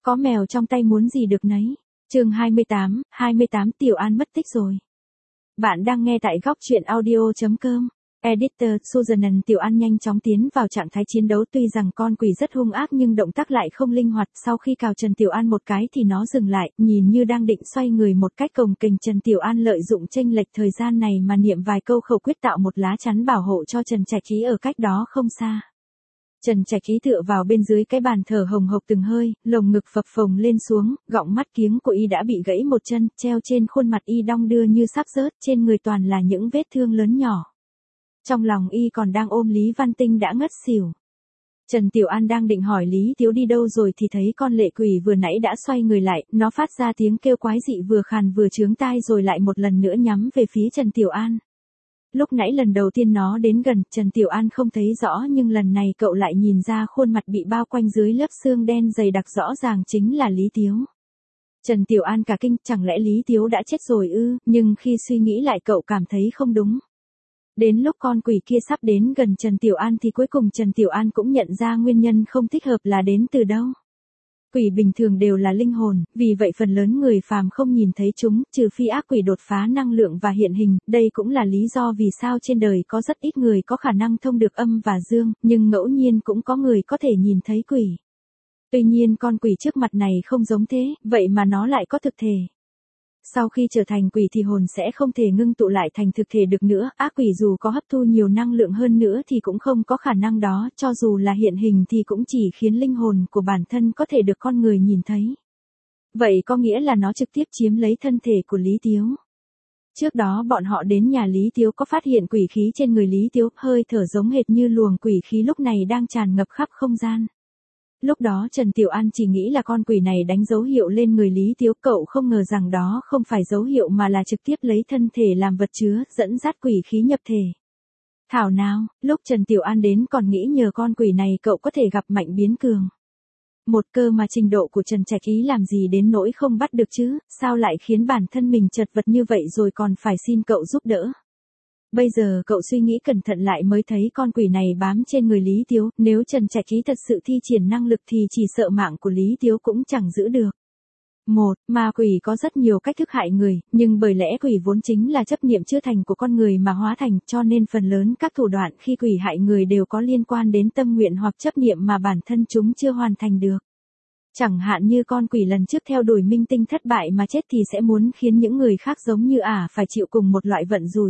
Có mèo trong tay muốn gì được nấy. Chương 28, Tiểu An mất tích rồi. Bạn đang nghe tại góc truyện audio.com. Editor Susan. Tiểu An nhanh chóng tiến vào trạng thái chiến đấu, tuy rằng con quỷ rất hung ác nhưng động tác lại không linh hoạt. Sau khi cào Trần Tiểu An một cái thì nó dừng lại, nhìn như đang định xoay người một cách cồng kềnh. Trần Tiểu An lợi dụng chênh lệch thời gian này mà niệm vài câu khẩu quyết, tạo một lá chắn bảo hộ cho Trần Trạch Ý ở cách đó không xa. Trần Trạch Ý tựa vào bên dưới cái bàn thở hồng hộc từng hơi, lồng ngực phập phồng lên xuống, gọng mắt kiếng của y đã bị gãy một chân, treo trên khuôn mặt y đong đưa như sắp rớt, trên người toàn là những vết thương lớn nhỏ. Trong lòng y còn đang ôm Lý Văn Tinh đã ngất xỉu. Trần Tiểu An đang định hỏi Lý Tiếu đi đâu rồi thì thấy con lệ quỷ vừa nãy đã xoay người lại, nó phát ra tiếng kêu quái dị vừa khàn vừa chướng tai rồi lại một lần nữa nhắm về phía Trần Tiểu An. Lúc nãy lần đầu tiên nó đến gần, Trần Tiểu An không thấy rõ nhưng lần này cậu lại nhìn ra khuôn mặt bị bao quanh dưới lớp xương đen dày đặc rõ ràng chính là Lý Tiếu. Trần Tiểu An cả kinh, chẳng lẽ Lý Tiếu đã chết rồi ư, nhưng khi suy nghĩ lại cậu cảm thấy không đúng. Đến lúc con quỷ kia sắp đến gần Trần Tiểu An thì cuối cùng Trần Tiểu An cũng nhận ra nguyên nhân không thích hợp là đến từ đâu. Quỷ bình thường đều là linh hồn, vì vậy phần lớn người phàm không nhìn thấy chúng, trừ phi ác quỷ đột phá năng lượng và hiện hình. Đây cũng là lý do vì sao trên đời có rất ít người có khả năng thông được âm và dương, nhưng ngẫu nhiên cũng có người có thể nhìn thấy quỷ. Tuy nhiên con quỷ trước mặt này không giống thế, vậy mà nó lại có thực thể. Sau khi trở thành quỷ thì hồn sẽ không thể ngưng tụ lại thành thực thể được nữa, ác quỷ dù có hấp thu nhiều năng lượng hơn nữa thì cũng không có khả năng đó, cho dù là hiện hình thì cũng chỉ khiến linh hồn của bản thân có thể được con người nhìn thấy. Vậy có nghĩa là nó trực tiếp chiếm lấy thân thể của Lý Tiếu. Trước đó bọn họ đến nhà Lý Tiếu có phát hiện quỷ khí trên người Lý Tiếu, hơi thở giống hệt như luồng quỷ khí lúc này đang tràn ngập khắp không gian. Lúc đó Trần Tiểu An chỉ nghĩ là con quỷ này đánh dấu hiệu lên người Lý Tiếu, cậu không ngờ rằng đó không phải dấu hiệu mà là trực tiếp lấy thân thể làm vật chứa, dẫn dắt quỷ khí nhập thể. Thảo nào, lúc Trần Tiểu An đến còn nghĩ nhờ con quỷ này cậu có thể gặp mạnh biến cường. Một cơ mà trình độ của Trần Trạch Ý làm gì đến nỗi không bắt được chứ, sao lại khiến bản thân mình chật vật như vậy rồi còn phải xin cậu giúp đỡ. Bây giờ cậu suy nghĩ cẩn thận lại mới thấy con quỷ này bám trên người Lý Tiếu, nếu Trần Trạch Ý thật sự thi triển năng lực thì chỉ sợ mạng của Lý Tiếu cũng chẳng giữ được. Ma quỷ có rất nhiều cách thức hại người, nhưng bởi lẽ quỷ vốn chính là chấp niệm chưa thành của con người mà hóa thành, cho nên phần lớn các thủ đoạn khi quỷ hại người đều có liên quan đến tâm nguyện hoặc chấp niệm mà bản thân chúng chưa hoàn thành được. Chẳng hạn như con quỷ lần trước theo đuổi minh tinh thất bại mà chết thì sẽ muốn khiến những người khác giống như phải chịu cùng một loại vận rủi.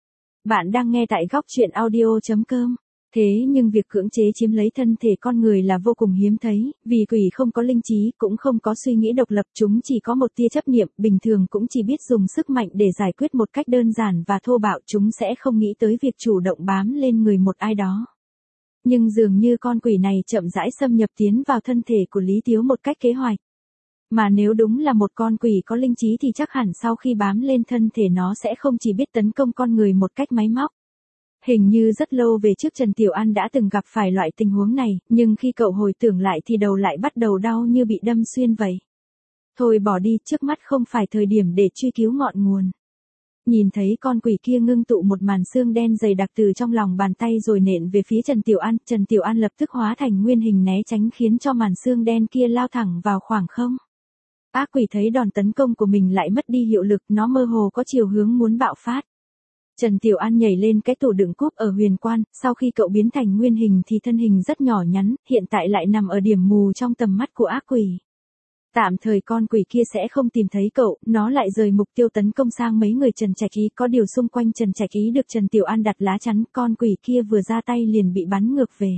Bạn đang nghe tại góc truyện audio.com. Thế nhưng việc cưỡng chế chiếm lấy thân thể con người là vô cùng hiếm thấy, vì quỷ không có linh trí, cũng không có suy nghĩ độc lập, chúng chỉ có một tia chấp niệm, bình thường cũng chỉ biết dùng sức mạnh để giải quyết một cách đơn giản và thô bạo, chúng sẽ không nghĩ tới việc chủ động bám lên người một ai đó. Nhưng dường như con quỷ này chậm rãi xâm nhập tiến vào thân thể của Lý Tiếu một cách kế hoạch. Mà nếu đúng là một con quỷ có linh trí thì chắc hẳn sau khi bám lên thân thể nó sẽ không chỉ biết tấn công con người một cách máy móc. Hình như rất lâu về trước Trần Tiểu An đã từng gặp phải loại tình huống này, nhưng khi cậu hồi tưởng lại thì đầu lại bắt đầu đau như bị đâm xuyên vậy. Thôi bỏ đi, trước mắt không phải thời điểm để truy cứu ngọn nguồn. Nhìn thấy con quỷ kia ngưng tụ một màn xương đen dày đặc từ trong lòng bàn tay rồi nện về phía Trần Tiểu An lập tức hóa thành nguyên hình né tránh khiến cho màn xương đen kia lao thẳng vào khoảng không. Ác quỷ thấy đòn tấn công của mình lại mất đi hiệu lực, nó mơ hồ có chiều hướng muốn bạo phát. Trần Tiểu An nhảy lên cái tủ đựng cúp ở huyền quan, sau khi cậu biến thành nguyên hình thì thân hình rất nhỏ nhắn, hiện tại lại nằm ở điểm mù trong tầm mắt của ác quỷ. Tạm thời con quỷ kia sẽ không tìm thấy cậu, nó lại rời mục tiêu tấn công sang mấy người Trần Trạch Ý, có điều xung quanh Trần Trạch Ý được Trần Tiểu An đặt lá chắn, con quỷ kia vừa ra tay liền bị bắn ngược về.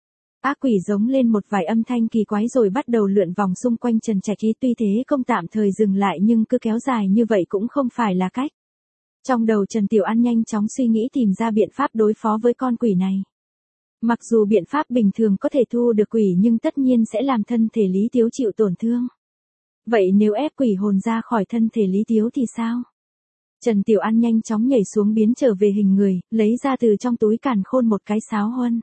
Ác quỷ giống lên một vài âm thanh kỳ quái rồi bắt đầu lượn vòng xung quanh Trần Trạch Ý, tuy thế công tạm thời dừng lại nhưng cứ kéo dài như vậy cũng không phải là cách. Trong đầu Trần Tiểu An nhanh chóng suy nghĩ tìm ra biện pháp đối phó với con quỷ này. Mặc dù biện pháp bình thường có thể thu được quỷ nhưng tất nhiên sẽ làm thân thể Lý Tiếu chịu tổn thương. Vậy nếu ép quỷ hồn ra khỏi thân thể Lý Tiếu thì sao? Trần Tiểu An nhanh chóng nhảy xuống biến trở về hình người, lấy ra từ trong túi càn khôn một cái sáo huân.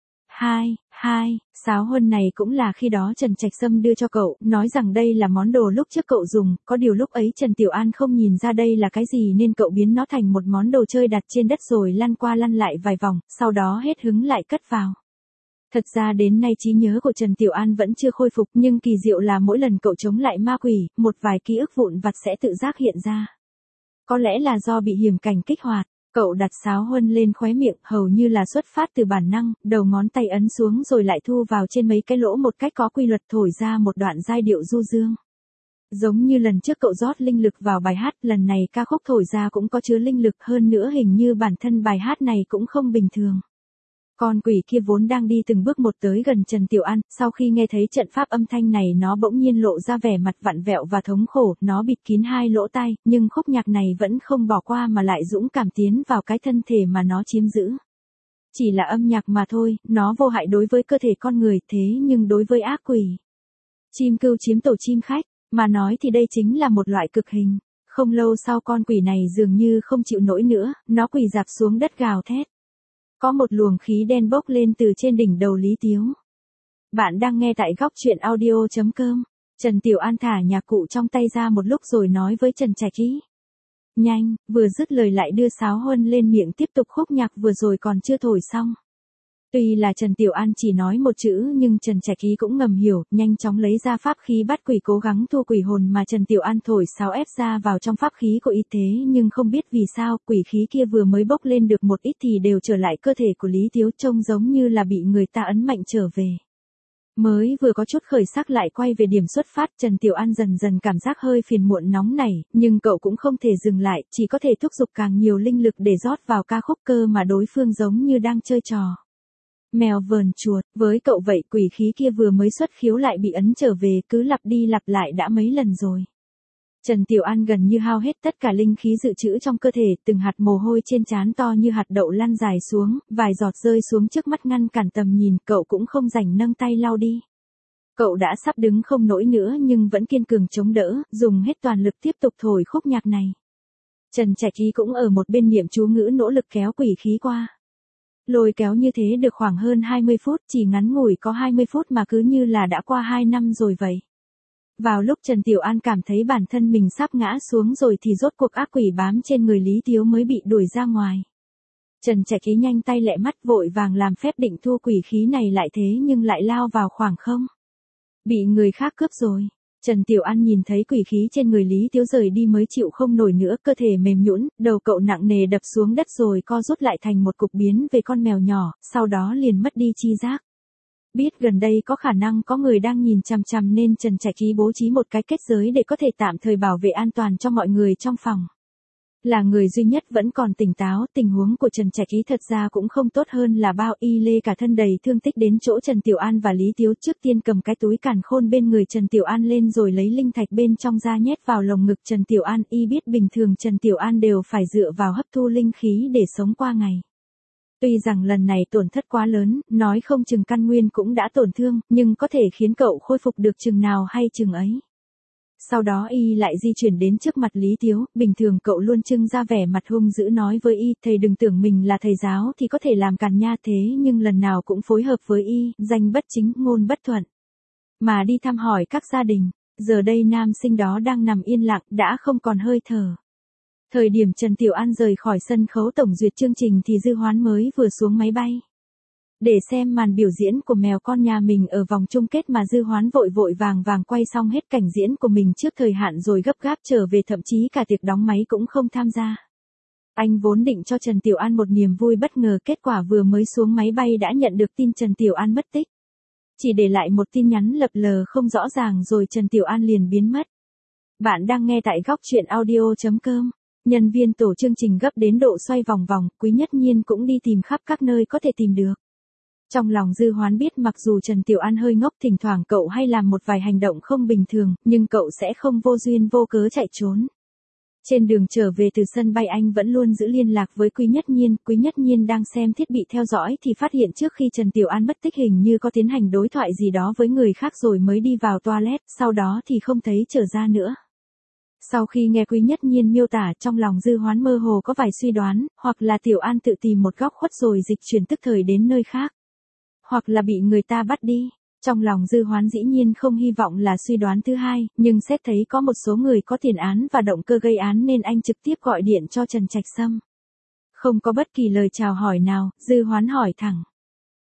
Sáo huân này cũng là khi đó Trần Trạch Sâm đưa cho cậu, nói rằng đây là món đồ lúc trước cậu dùng, có điều lúc ấy Trần Tiểu An không nhìn ra đây là cái gì nên cậu biến nó thành một món đồ chơi đặt trên đất rồi lăn qua lăn lại vài vòng, sau đó hết hứng lại cất vào. Thật ra đến nay trí nhớ của Trần Tiểu An vẫn chưa khôi phục, nhưng kỳ diệu là mỗi lần cậu chống lại ma quỷ, một vài ký ức vụn vặt sẽ tự giác hiện ra. Có lẽ là do bị hiểm cảnh kích hoạt, cậu đặt sáo huân lên khóe miệng, hầu như là xuất phát từ bản năng, đầu ngón tay ấn xuống rồi lại thu vào trên mấy cái lỗ một cách có quy luật, thổi ra một đoạn giai điệu du dương. Giống như lần trước cậu rót linh lực vào bài hát, lần này ca khúc thổi ra cũng có chứa linh lực, hơn nữa hình như bản thân bài hát này cũng không bình thường. Con quỷ kia vốn đang đi từng bước một tới gần Trần Tiểu An, sau khi nghe thấy trận pháp âm thanh này nó bỗng nhiên lộ ra vẻ mặt vặn vẹo và thống khổ, nó bịt kín hai lỗ tai, nhưng khúc nhạc này vẫn không bỏ qua mà lại dũng cảm tiến vào cái thân thể mà nó chiếm giữ. Chỉ là âm nhạc mà thôi, nó vô hại đối với cơ thể con người, thế nhưng đối với ác quỷ. Chim cưu chiếm tổ chim khách, mà nói thì đây chính là một loại cực hình. Không lâu sau con quỷ này dường như không chịu nổi nữa, nó quỳ rạp xuống đất gào thét. Có một luồng khí đen bốc lên từ trên đỉnh đầu Lý Tiếu. Bạn đang nghe tại góc truyện audio.com. Trần Tiểu An thả nhạc cụ trong tay ra một lúc rồi nói với Trần Trạch Ý. Nhanh, vừa dứt lời lại đưa sáo huân lên miệng tiếp tục khúc nhạc vừa rồi còn chưa thổi xong. Tuy là Trần Tiểu An chỉ nói một chữ nhưng Trần Trạch Ý cũng ngầm hiểu, nhanh chóng lấy ra pháp khí bắt quỷ cố gắng thu quỷ hồn mà Trần Tiểu An thổi sáo ép ra vào trong pháp khí của y thế, nhưng không biết vì sao quỷ khí kia vừa mới bốc lên được một ít thì đều trở lại cơ thể của Lý Tiếu, trông giống như là bị người ta ấn mạnh trở về. Mới vừa có chút khởi sắc lại quay về điểm xuất phát, Trần Tiểu An dần dần cảm giác hơi phiền muộn nóng nảy, nhưng cậu cũng không thể dừng lại, chỉ có thể thúc giục càng nhiều linh lực để rót vào ca khúc cơ mà đối phương giống như đang chơi trò. Mèo vờn chuột, với cậu vậy quỷ khí kia vừa mới xuất khiếu lại bị ấn trở về, cứ lặp đi lặp lại đã mấy lần rồi. Trần Tiểu An gần như hao hết tất cả linh khí dự trữ trong cơ thể, từng hạt mồ hôi trên trán to như hạt đậu lăn dài xuống, vài giọt rơi xuống trước mắt ngăn cản tầm nhìn, cậu cũng không rảnh nâng tay lau đi. Cậu đã sắp đứng không nổi nữa nhưng vẫn kiên cường chống đỡ, dùng hết toàn lực tiếp tục thổi khúc nhạc này. Trần Trạch Ý cũng ở một bên niệm chú ngữ nỗ lực kéo quỷ khí qua. Lôi kéo như thế được khoảng hơn 20 phút, chỉ ngắn ngủi có 20 phút mà cứ như là đã qua 2 năm rồi vậy. Vào lúc Trần Tiểu An cảm thấy bản thân mình sắp ngã xuống rồi thì rốt cuộc ác quỷ bám trên người Lý Tiếu mới bị đuổi ra ngoài. Trần Trạch Ý nhanh tay lẹ mắt vội vàng làm phép định thu quỷ khí này lại, thế nhưng lại lao vào khoảng không. Bị người khác cướp rồi. Trần Tiểu An nhìn thấy quỷ khí trên người Lý Tiếu rời đi mới chịu không nổi nữa, cơ thể mềm nhũn, đầu cậu nặng nề đập xuống đất rồi co rút lại thành một cục biến về con mèo nhỏ, sau đó liền mất đi chi giác. Biết gần đây có khả năng có người đang nhìn chằm chằm nên Trần Trạch Ý bố trí một cái kết giới để có thể tạm thời bảo vệ an toàn cho mọi người trong phòng. Là người duy nhất vẫn còn tỉnh táo, tình huống của Trần Trạch Ý thật ra cũng không tốt hơn là bao, y lê cả thân đầy thương tích đến chỗ Trần Tiểu An và Lý Tiếu, trước tiên cầm cái túi càn khôn bên người Trần Tiểu An lên rồi lấy linh thạch bên trong ra nhét vào lồng ngực Trần Tiểu An, y biết bình thường Trần Tiểu An đều phải dựa vào hấp thu linh khí để sống qua ngày. Tuy rằng lần này tổn thất quá lớn, nói không chừng căn nguyên cũng đã tổn thương, nhưng có thể khiến cậu khôi phục được chừng nào hay chừng ấy. Sau đó y lại di chuyển đến trước mặt Lý Tiếu, bình thường cậu luôn trưng ra vẻ mặt hung dữ nói với y, thầy đừng tưởng mình là thầy giáo thì có thể làm càn nha, thế nhưng lần nào cũng phối hợp với y, danh bất chính, ngôn bất thuận. Mà đi thăm hỏi các gia đình, giờ đây nam sinh đó đang nằm yên lặng, đã không còn hơi thở. Thời điểm Trần Tiểu An rời khỏi sân khấu tổng duyệt chương trình thì Dư Hoán mới vừa xuống máy bay. Để xem màn biểu diễn của mèo con nhà mình ở vòng chung kết mà Dư Hoán vội vội vàng vàng quay xong hết cảnh diễn của mình trước thời hạn rồi gấp gáp trở về, thậm chí cả tiệc đóng máy cũng không tham gia. Anh vốn định cho Trần Tiểu An một niềm vui bất ngờ, kết quả vừa mới xuống máy bay đã nhận được tin Trần Tiểu An mất tích. Chỉ để lại một tin nhắn lập lờ không rõ ràng rồi Trần Tiểu An liền biến mất. Bạn đang nghe tại góc truyện audio.com. Nhân viên tổ chương trình gấp đến độ xoay vòng vòng, Quý Nhất Nhiên cũng đi tìm khắp các nơi có thể tìm được. Trong lòng Dư Hoán biết mặc dù Trần Tiểu An hơi ngốc, thỉnh thoảng cậu hay làm một vài hành động không bình thường, nhưng cậu sẽ không vô duyên vô cớ chạy trốn. Trên đường trở về từ sân bay anh vẫn luôn giữ liên lạc với Quý Nhất Nhiên đang xem thiết bị theo dõi thì phát hiện trước khi Trần Tiểu An mất tích hình như có tiến hành đối thoại gì đó với người khác rồi mới đi vào toilet, sau đó thì không thấy trở ra nữa. Sau khi nghe Quý Nhất Nhiên miêu tả, trong lòng Dư Hoán mơ hồ có vài suy đoán, hoặc là Tiểu An tự tìm một góc khuất rồi dịch chuyển tức thời đến nơi khác, hoặc là bị người ta bắt đi. Trong lòng Dư Hoán dĩ nhiên không hy vọng là suy đoán thứ hai, nhưng xét thấy có một số người có tiền án và động cơ gây án nên anh trực tiếp gọi điện cho Trần Trạch Sâm. Không có bất kỳ lời chào hỏi nào, Dư Hoán hỏi thẳng.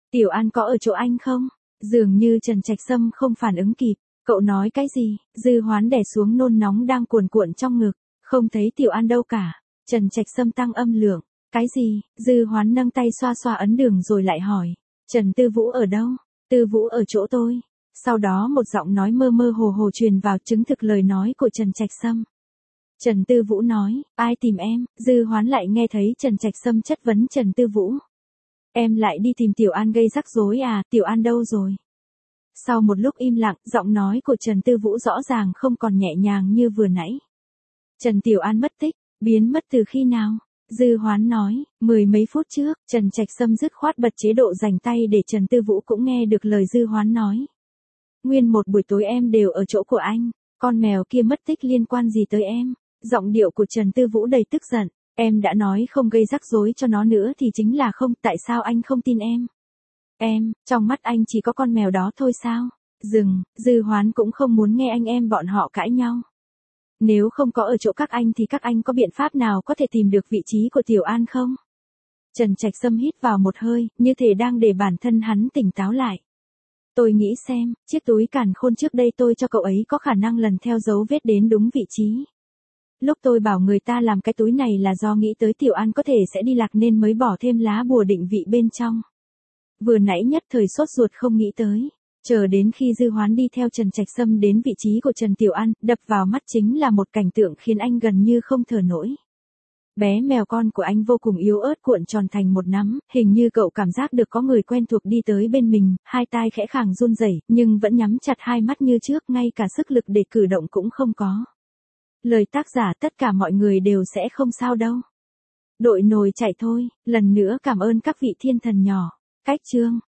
Tiểu An có ở chỗ anh không? Dường như Trần Trạch Sâm không phản ứng kịp. Cậu nói cái gì? Dư Hoán đè xuống nôn nóng đang cuồn cuộn trong ngực. Không thấy Tiểu An đâu cả. Trần Trạch Sâm tăng âm lượng. Cái gì? Dư Hoán nâng tay xoa xoa ấn đường rồi lại hỏi. Trần Tư Vũ ở đâu? Tư Vũ ở chỗ tôi. Sau đó một giọng nói mơ mơ hồ hồ truyền vào chứng thực lời nói của Trần Trạch Sâm. Trần Tư Vũ nói, ai tìm em? Dư Hoán lại nghe thấy Trần Trạch Sâm chất vấn Trần Tư Vũ. Em lại đi tìm Tiểu An gây rắc rối à, Tiểu An đâu rồi? Sau một lúc im lặng, giọng nói của Trần Tư Vũ rõ ràng không còn nhẹ nhàng như vừa nãy. Trần Tiểu An mất tích, biến mất từ khi nào? Dư Hoán nói, 10 mấy phút trước. Trần Trạch Sâm dứt khoát bật chế độ dành tay để Trần Tư Vũ cũng nghe được lời Dư Hoán nói. Nguyên một buổi tối em đều ở chỗ của anh, con mèo kia mất tích liên quan gì tới em? Giọng điệu của Trần Tư Vũ đầy tức giận. Em đã nói không gây rắc rối cho nó nữa thì chính là không, tại sao anh không tin em? Em, trong mắt anh chỉ có con mèo đó thôi sao? Dừng, Dư Hoán cũng không muốn nghe anh em bọn họ cãi nhau. Nếu không có ở chỗ các anh thì các anh có biện pháp nào có thể tìm được vị trí của Tiểu An không? Trần Trạch Sâm hít vào một hơi, như thể đang để bản thân hắn tỉnh táo lại. Tôi nghĩ xem, chiếc túi càn khôn trước đây tôi cho cậu ấy có khả năng lần theo dấu vết đến đúng vị trí. Lúc tôi bảo người ta làm cái túi này là do nghĩ tới Tiểu An có thể sẽ đi lạc nên mới bỏ thêm lá bùa định vị bên trong. Vừa nãy nhất thời sốt ruột không nghĩ tới. Chờ đến khi Dư Hoán đi theo Trần Trạch Sâm đến vị trí của Trần Tiểu An, đập vào mắt chính là một cảnh tượng khiến anh gần như không thở nổi. Bé mèo con của anh vô cùng yếu ớt cuộn tròn thành một nắm, hình như cậu cảm giác được có người quen thuộc đi tới bên mình, hai tai khẽ khàng run rẩy, nhưng vẫn nhắm chặt hai mắt như trước, ngay cả sức lực để cử động cũng không có. Lời tác giả tất cả mọi người đều sẽ không sao đâu. Đội nồi chạy thôi, lần nữa cảm ơn các vị thiên thần nhỏ. Cách chương